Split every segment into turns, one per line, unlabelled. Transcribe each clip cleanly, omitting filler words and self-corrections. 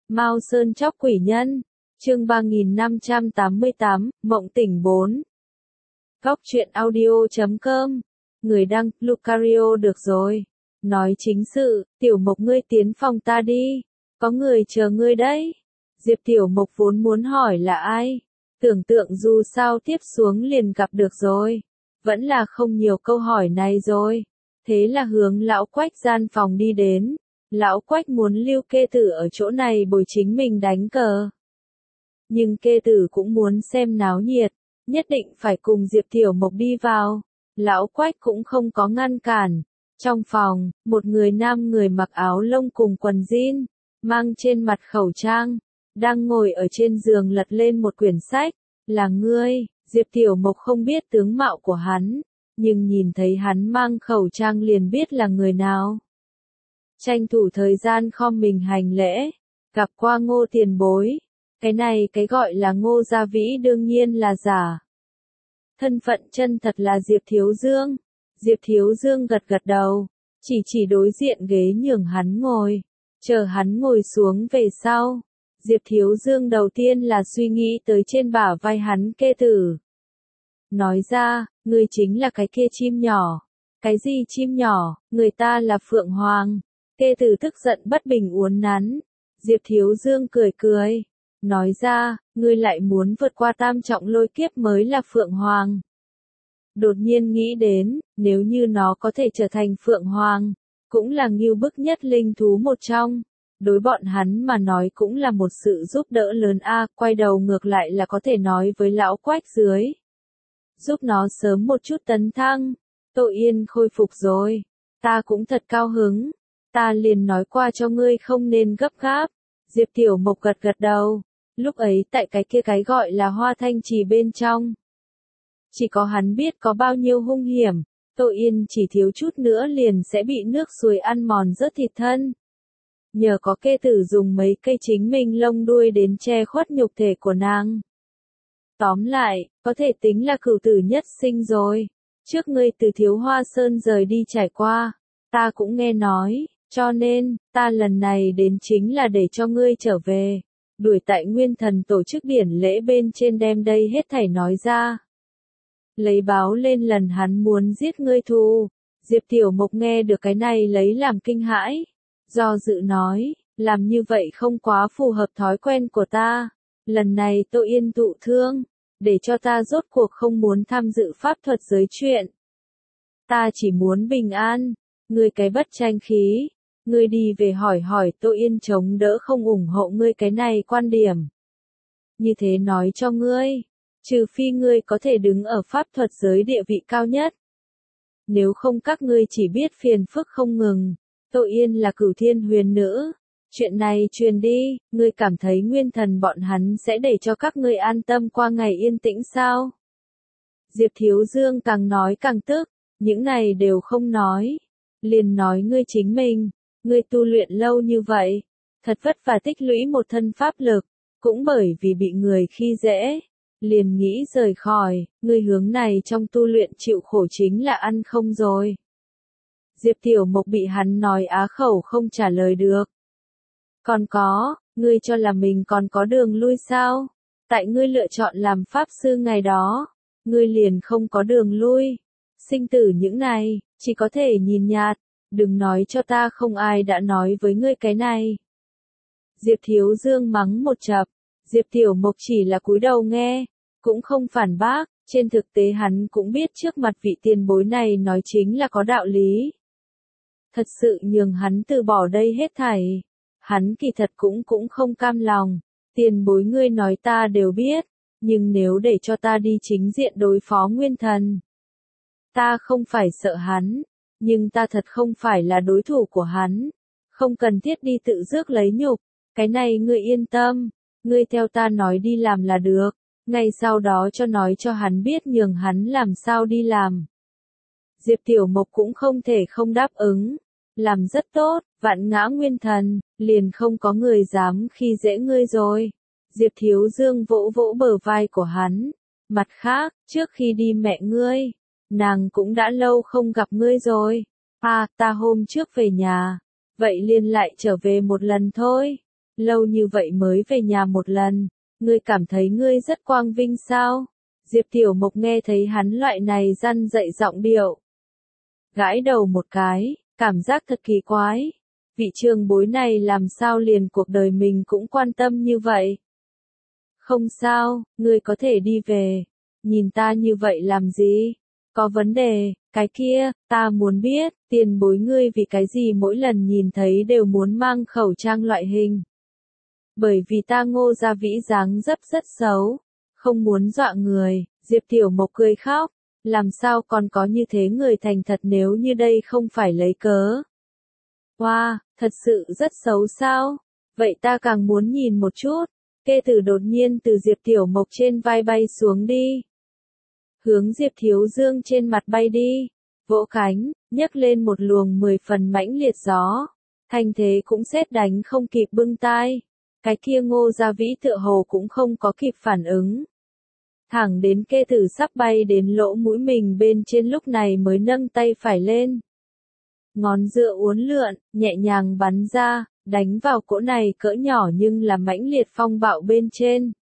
Mao Sơn Chóc Quỷ Nhân, chương 3588, Mộng Tỉnh 4. Góc truyện audio.com, người đăng, Lucario. Được rồi. Nói chính sự, Tiểu Mộc ngươi tiến phòng ta đi, có người chờ ngươi đấy. Diệp Tiểu Mộc vốn muốn hỏi là ai, tưởng tượng dù sao tiếp xuống liền gặp được rồi, vẫn là không nhiều câu hỏi này rồi. Thế là hướng lão Quách gian phòng đi đến. Lão Quách muốn lưu kê tử ở chỗ này bồi chính mình đánh cờ. Nhưng kê tử cũng muốn xem náo nhiệt, nhất định phải cùng Diệp Tiểu Mộc đi vào. Lão Quách cũng không có ngăn cản. Trong phòng, một người nam người mặc áo lông cùng quần jean, mang trên mặt khẩu trang, đang ngồi ở trên giường lật lên một quyển sách. Là ngươi? Diệp Tiểu Mộc không biết tướng mạo của hắn, nhưng nhìn thấy hắn mang khẩu trang liền biết là người nào. Tranh thủ thời gian khom mình hành lễ, gặp qua Ngô tiền bối. Cái này cái gọi là Ngô Gia Vĩ đương nhiên là giả. Thân phận chân thật là Diệp Thiếu Dương. Diệp Thiếu Dương gật gật đầu, chỉ đối diện ghế nhường hắn ngồi, chờ hắn ngồi xuống về sau. Diệp Thiếu Dương đầu tiên là suy nghĩ tới trên bả vai hắn kê tử. Nói ra, ngươi chính là cái kia chim nhỏ. Cái gì chim nhỏ, người ta là Phượng Hoàng. Kê tử tức giận bất bình uốn nắn. Diệp Thiếu Dương cười cười, nói ra, ngươi lại muốn vượt qua tam trọng lôi kiếp mới là Phượng Hoàng. Đột nhiên nghĩ đến, nếu như nó có thể trở thành Phượng Hoàng, cũng là ngưu bức nhất linh thú một trong. Đối bọn hắn mà nói cũng là một sự giúp đỡ lớn a. Quay đầu ngược lại là có thể nói với lão Quách dưới, giúp nó sớm một chút tấn thăng. Tô Yên khôi phục rồi, ta cũng thật cao hứng. Ta liền nói qua cho ngươi không nên gấp gáp. Diệp Tiểu Mộc gật gật đầu. Lúc ấy tại cái kia cái gọi là Hoa Thanh Trì bên trong, chỉ có hắn biết có bao nhiêu hung hiểm. Tô Yên chỉ thiếu chút nữa liền sẽ bị nước suối ăn mòn rớt thịt thân. Nhờ có kê tử dùng mấy cây chính mình lông đuôi đến che khuất nhục thể của nàng. Tóm lại, có thể tính là cửu tử nhất sinh rồi. Trước ngươi từ Thiếu Hoa Sơn rời đi trải qua, ta cũng nghe nói, cho nên, ta lần này đến chính là để cho ngươi trở về. Đuổi tại Nguyên Thần tổ chức điển lễ bên trên đem đây hết thảy nói ra. Lấy báo lên lần hắn muốn giết ngươi thù. Diệp Tiểu Mộc nghe được cái này lấy làm kinh hãi. Do dự nói, làm như vậy không quá phù hợp thói quen của ta. Lần này Tô Yên tụ thương, để cho ta rốt cuộc không muốn tham dự pháp thuật giới chuyện. Ta chỉ muốn bình an. Ngươi cái bất tranh khí, ngươi đi về hỏi hỏi Tô Yên chống đỡ không ủng hộ ngươi cái này quan điểm. Như thế nói cho ngươi, trừ phi ngươi có thể đứng ở pháp thuật giới địa vị cao nhất. Nếu không các ngươi chỉ biết phiền phức không ngừng. Tô Yên là Cửu Thiên Huyền Nữ. Chuyện này truyền đi, ngươi cảm thấy Nguyên Thần bọn hắn sẽ để cho các ngươi an tâm qua ngày yên tĩnh sao? Diệp Thiếu Dương càng nói càng tức, những này đều không nói. Liền nói ngươi chính mình, ngươi tu luyện lâu như vậy, thật vất vả tích lũy một thân pháp lực, cũng bởi vì bị người khi dễ, liền nghĩ rời khỏi, ngươi hướng này trong tu luyện chịu khổ chính là ăn không rồi. Diệp Tiểu Mộc bị hắn nói á khẩu không trả lời được. Còn có, ngươi cho là mình còn có đường lui sao? Tại ngươi lựa chọn làm pháp sư ngày đó, ngươi liền không có đường lui. Sinh tử những này, chỉ có thể nhìn nhạt, đừng nói cho ta không ai đã nói với ngươi cái này. Diệp Thiếu Dương mắng một chập, Diệp Tiểu Mộc chỉ là cúi đầu nghe, cũng không phản bác, trên thực tế hắn cũng biết trước mặt vị tiền bối này nói chính là có đạo lý. Thật sự nhường hắn từ bỏ đây hết thảy, hắn kỳ thật cũng không cam lòng. Tiền bối ngươi nói ta đều biết, nhưng nếu để cho ta đi chính diện đối phó Nguyên Thần, ta không phải sợ hắn, nhưng ta thật không phải là đối thủ của hắn. Không cần thiết đi tự rước lấy nhục, cái này ngươi yên tâm, ngươi theo ta nói đi làm là được, ngay sau đó nói cho hắn biết nhường hắn làm sao đi làm. Diệp Tiểu Mộc cũng không thể không đáp ứng, làm rất tốt, vạn ngã Nguyên Thần, liền không có người dám khi dễ ngươi rồi. Diệp Thiếu Dương vỗ vỗ bờ vai của hắn, mặt khác, trước khi đi mẹ ngươi, nàng cũng đã lâu không gặp ngươi rồi. Ta hôm trước về nhà, vậy liền lại trở về một lần thôi. lâu như vậy mới về nhà một lần, ngươi cảm thấy ngươi rất quang vinh sao? Diệp Tiểu Mộc nghe thấy hắn loại này răn dạy giọng điệu. Gãi đầu một cái, cảm giác thật kỳ quái. Vị trường bối này làm sao liền cuộc đời mình cũng quan tâm như vậy? Không sao, ngươi có thể đi về. Nhìn ta như vậy làm gì? Có vấn đề, cái kia, ta muốn biết, tiền bối ngươi vì cái gì mỗi lần nhìn thấy đều muốn mang khẩu trang loại hình. Bởi vì ta Ngô Gia Vĩ dáng dấp rất xấu, không muốn dọa người, Diệp Tiểu Mộc cười khóc, làm sao còn có như thế người thành thật nếu như đây không phải lấy cớ. Wow, thật sự rất xấu sao? Vậy ta càng muốn nhìn một chút. Kê Tử đột nhiên từ Diệp Tiểu Mộc trên vai bay xuống đi. Hướng Diệp Thiếu Dương trên mặt bay đi, vỗ cánh, nhấc lên một luồng 10 phần mãnh liệt gió. Thanh thế cũng sét đánh không kịp bưng tai. Cái kia Ngô Gia Vĩ tựa hồ cũng không có kịp phản ứng. Thẳng đến Kê Tử sắp bay đến lỗ mũi mình bên trên lúc này mới nâng tay phải lên. Ngón giữa uốn lượn, nhẹ nhàng bắn ra, đánh vào cỗ này cỡ nhỏ nhưng là mãnh liệt phong bạo bên trên.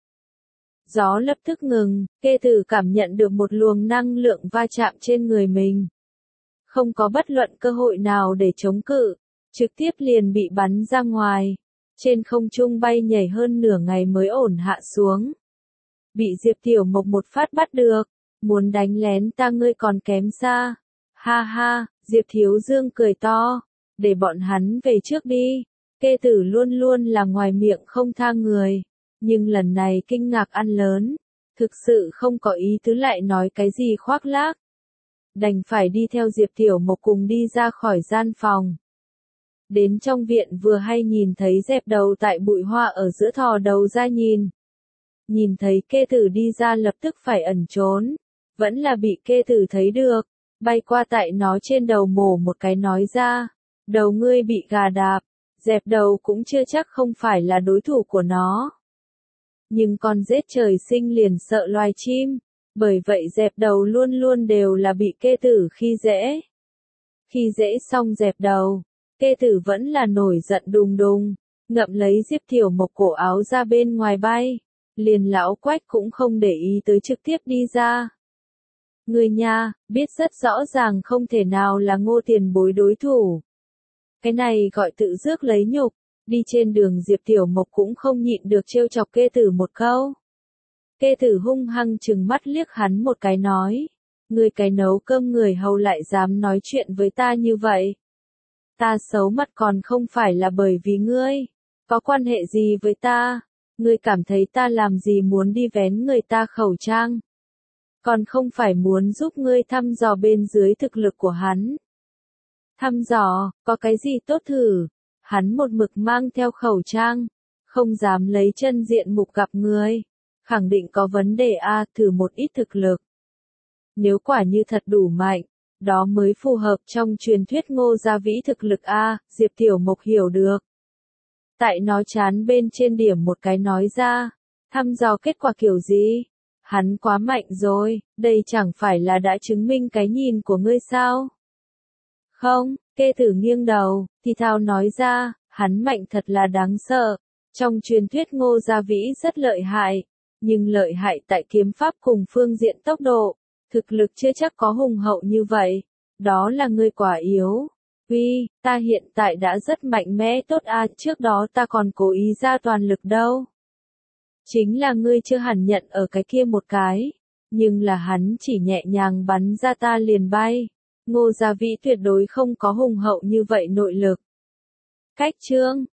Gió lập tức ngừng, Kê Tử cảm nhận được một luồng năng lượng va chạm trên người mình. Không có bất luận cơ hội nào để chống cự, trực tiếp liền bị bắn ra ngoài. Trên không trung bay nhảy hơn nửa ngày mới ổn hạ xuống. Bị Diệp Tiểu Mộc một phát bắt được, muốn đánh lén ta ngươi còn kém xa. Ha ha, Diệp Thiếu Dương cười to, để bọn hắn về trước đi. Kê Tử luôn luôn là ngoài miệng không tha người, nhưng lần này kinh ngạc ăn lớn, thực sự không có ý tứ lại nói cái gì khoác lác. Đành phải đi theo Diệp Tiểu Mộc cùng đi ra khỏi gian phòng. Đến trong viện vừa hay nhìn thấy dẹp đầu tại bụi hoa ở giữa thò đầu ra nhìn. Nhìn thấy Kê Tử đi ra lập tức phải ẩn trốn, vẫn là bị Kê Tử thấy được, bay qua tại nó trên đầu mổ một cái nói ra, đầu ngươi bị gà đạp, dẹp đầu cũng chưa chắc không phải là đối thủ của nó. Nhưng con rết trời sinh liền sợ loài chim, bởi vậy dẹp đầu luôn luôn đều là bị Kê Tử khi dễ. Khi dễ xong dẹp đầu, Kê Tử vẫn là nổi giận đùng đùng, ngậm lấy Diệp Tiểu Mộc cổ áo ra bên ngoài bay, liền lão Quách cũng không để ý tới trực tiếp đi ra. Người nha, biết rất rõ ràng không thể nào là Ngô tiền bối đối thủ. Cái này gọi tự rước lấy nhục, đi trên đường Diệp Tiểu Mộc cũng không nhịn được trêu chọc Kê Tử một câu. Kê Tử hung hăng trừng mắt liếc hắn một cái nói, người cái nấu cơm người hầu lại dám nói chuyện với ta như vậy. Ta xấu mặt còn không phải là bởi vì ngươi, có quan hệ gì với ta, ngươi cảm thấy ta làm gì muốn đi vén người ta khẩu trang. Còn không phải muốn giúp ngươi thăm dò bên dưới thực lực của hắn. Thăm dò, có cái gì tốt thử, hắn một mực mang theo khẩu trang, không dám lấy chân diện mục gặp ngươi, khẳng định có vấn đề a, thử một ít thực lực. Nếu quả như thật đủ mạnh, đó mới phù hợp trong truyền thuyết Ngô Gia Vĩ thực lực a, Diệp Tiểu Mộc hiểu được. Tại nó chán bên trên điểm một cái nói ra, thăm dò kết quả kiểu gì? Hắn quá mạnh rồi, đây chẳng phải là đã chứng minh cái nhìn của ngươi sao? Không, Kê Tử nghiêng đầu, thì thào nói ra, hắn mạnh thật là đáng sợ. Trong truyền thuyết Ngô Gia Vĩ rất lợi hại, nhưng lợi hại tại kiếm pháp cùng phương diện tốc độ, thực lực chưa chắc có hùng hậu như vậy. Đó là ngươi quá yếu. Uy, ta hiện tại đã rất mạnh mẽ tốt a, trước đó ta còn cố ý ra toàn lực đâu. Chính là ngươi chưa hẳn nhận ở cái kia một cái, nhưng là hắn chỉ nhẹ nhàng bắn ra ta liền bay. Ngô Gia Vĩ tuyệt đối không có hùng hậu như vậy nội lực. Cách chương